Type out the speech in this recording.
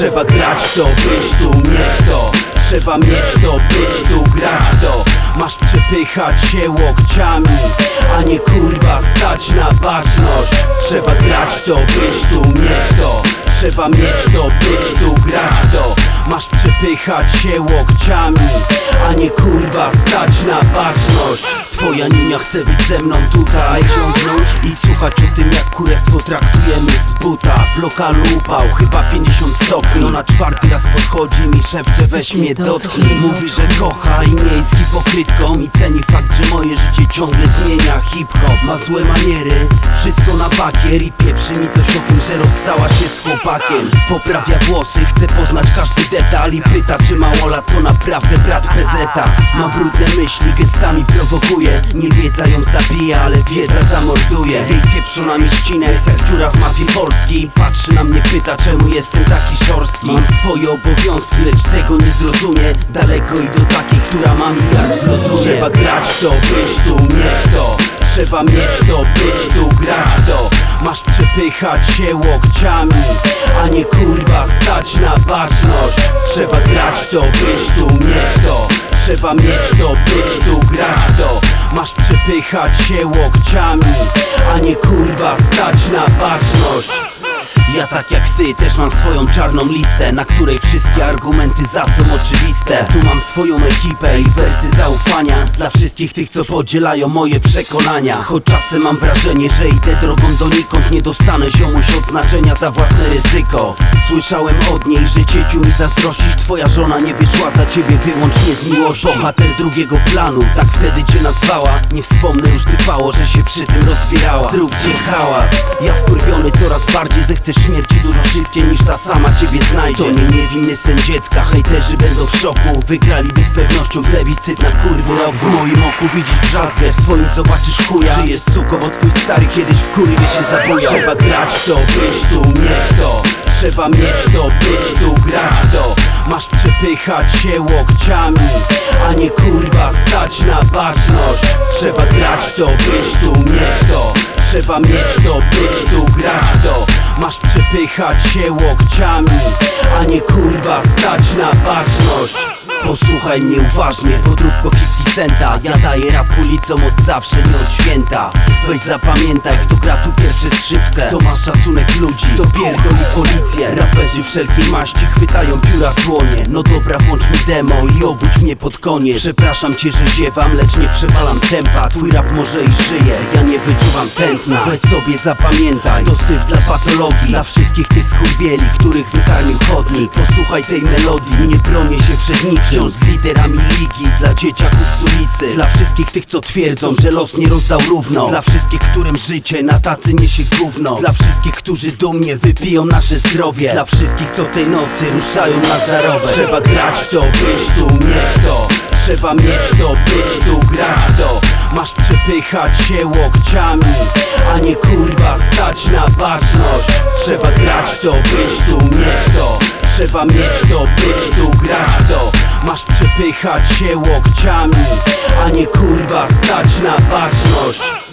Trzeba grać w to, być tu, mieć to. Trzeba mieć to, być tu, grać w to. Masz przepychać się łokciami, a nie kurwa stać na baczność. Trzeba grać w to, być tu, mieć to. Trzeba mieć to, być tu, grać w to. Masz przepychać się łokciami, a nie kurwa stać na baczność. Twoja ninia chce być ze mną tutaj, ciągnąć i słuchać o tym, jak kurestwo traktujemy z buta. W lokalu upał, chyba 50 stopni. Ona czwarty raz podchodzi mi, szepcze, weź mnie dotknij. Mówi, że kocha i nie jest hipokrytką i ceni fakt, że moje życie ciągle zmienia. Hip-hop ma złe maniery, wszystko na bakier i pieprzy mi coś o tym, że rozstała się z chłopakiem. Poprawia włosy, chce poznać każdy detal i pyta, czy małolat to naprawdę brat PZ-a. Ma brudne myśli, gestami prowokuje. Niewiedza ją zabija, ale wiedza zamorduje. Jej pieprzona mieścina jest jak dziura w mapie Polski i patrzy na mnie, pyta, czemu jestem taki szorstki. Mam swoje obowiązki, lecz tego nie zrozumie. Daleko i do takiej, która ma miliard w rozumie. Trzeba grać w to, być tu, mieć to. Trzeba mieć to, być tu, grać w to. Masz przepychać się łokciami, a nie kurwa stać na baczność. Trzeba grać w to, być tu, mieć to. Trzeba mieć to, być tu, grać w to. Masz przepychać się łokciami, a nie kurwa stać na baczność. Ja tak jak ty też mam swoją czarną listę, na której wszystkie argumenty za są oczywiste. Tu mam swoją ekipę i wersy zaufania dla wszystkich tych, co podzielają moje przekonania. Choć czasem mam wrażenie, że idę drogą donikąd, nie dostanę ziomuś odznaczenia za własne ryzyko. Słyszałem od niej, że cieciu mi zazdrościsz, twoja żona nie wyszła za ciebie wyłącznie z miłości. Bohater drugiego planu, tak wtedy cię nazwała. Nie wspomnę już typało, że się przy tym rozbierała. Zróbcie hałas, ja wkurwiony coraz bardziej, zechcesz śmierci dużo szybciej niż ta sama ciebie znajdzie. To nie niewinny sen dziecka, hejterzy będą w szoku. Wygraliby z pewnością plebiscyt na kurwy rok. W moim oku widzisz drzazgę, w swoim zobaczysz chuja. Żyjesz suko, bo twój stary kiedyś w kurwie się zabujał. Trzeba grać w to, być tu, mieć to. Trzeba mieć to, być tu, grać w to. Masz przepychać się łokciami, a nie kurwa stać na baczność. Trzeba grać w to, być tu, mieć to. Trzeba mieć to, być tu, grać w to. Masz przepychać się łokciami, a nie kurwa stać na baczność. Posłuchaj mnie uważnie, podróbko 50 centa. Ja daję rap ulicom od zawsze, nie od święta. Weź zapamiętaj, kto gra tu pierwsze skrzypce, to ma szacunek ludzi, to pierdoli policję. Raperzy wszelkiej maści chwytają pióra w dłonie. No dobra, włącz mi demo i obudź mnie pod koniec. Przepraszam cię, że ziewam, lecz nie przewalam tempa. Twój rap może i żyje, ja nie wyczuwam tętna. Weź sobie zapamiętaj, to syf dla patologii. Dla wszystkich tych skurwieli, których wykarmił chodnik. Posłuchaj tej melodii, nie bronię się przed niczym. Wciąż z liderami ligi, dla dzieciaków z ulicy. Dla wszystkich tych, co twierdzą, że los nie rozdał równo. Dla wszystkich, którym życie na tacy niesie gówno. Dla wszystkich, którzy dumnie wypiją nasze zdrowie. Dla wszystkich, co tej nocy ruszają na zarobek. Trzeba grać w to, być tu, mieć to. Trzeba mieć to, być tu, grać w to. Masz przepychać się łokciami, a nie kurwa stać na baczność. Trzeba grać w to, być tu, mieć to. Trzeba mieć to, być tu, grać w to. Masz przepychać się łokciami, a nie kurwa stać na baczność.